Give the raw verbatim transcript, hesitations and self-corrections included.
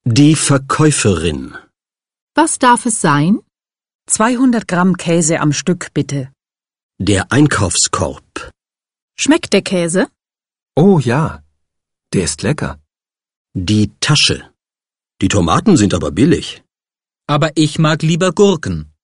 Die Verkäuferin. Was darf es sein? zweihundert Gramm Käse am Stück, bitte. Der Einkaufskorb. Schmeckt der Käse? Oh ja, der ist lecker. Die Tasche. Die Tomaten sind aber billig. Aber ich mag lieber Gurken.